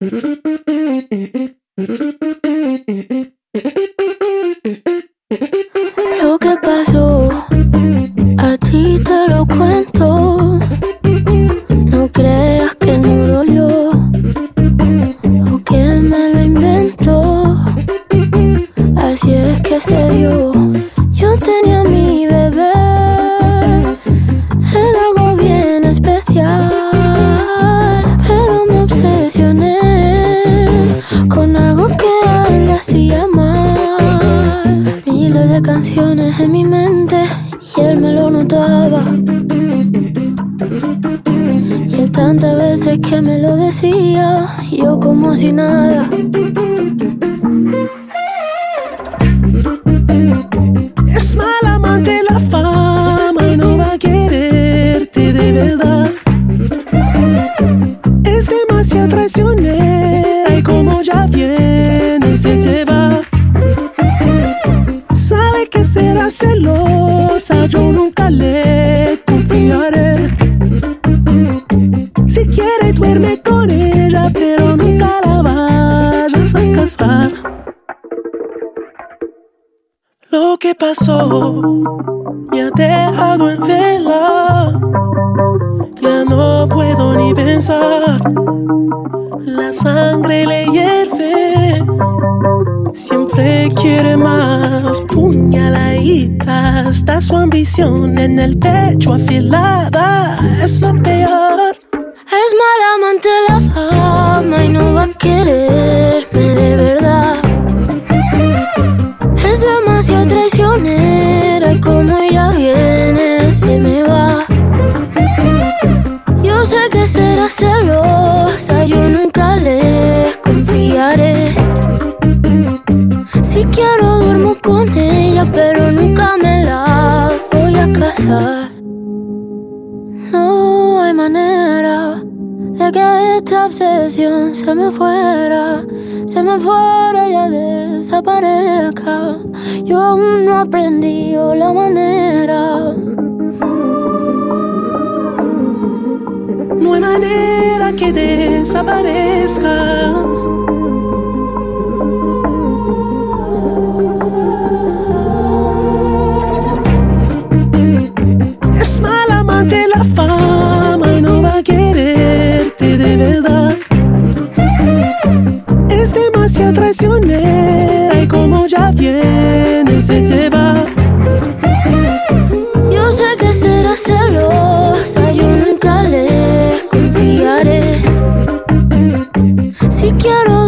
Lo que pasó, a ti te lo cuento. No creas que no dolió o que me lo inventó. Así es que se dio. Yo tenía a mi bebé, era algo bien especial, pero me obsesioné con algo que a él le hacía mal. Miles de canciones en mi mente y él me lo notaba. Y él tantas veces que me lo decía, yo como si nada. Es mal amante la fama y no va a quererte de verdad. Es demasiado traicionera y como ya viene se te va. Sabe que será celosa, yo nunca le confiaré. Si quiere duerme con ella, pero nunca la vayas a casar. Lo que pasó me ha dejado en vela. Ya no puedo ni pensar. La sangre le hierve. Siempre quiere más. Puñaladita. Está su ambición en el pecho afilada. Es lo peor. Es mala amante la fama y no va a quererme de verdad. Es demasiado traicionera y como ella viene se me va. Yo sé que será celosa, yo nunca le confiaré. Si quiero duermo con ella, pero nunca me la voy a casar. No hay manera de que esta obsesión se me fuera y ya desaparezca. Yo aún no aprendí la manera. No hay manera que desaparezca. Es mal amante la fama y no va a quererte de verdad. Es demasiado traicionera y como ya viene se te va. Yo sé que será celosa, yo nunca le confiaré. Si quiero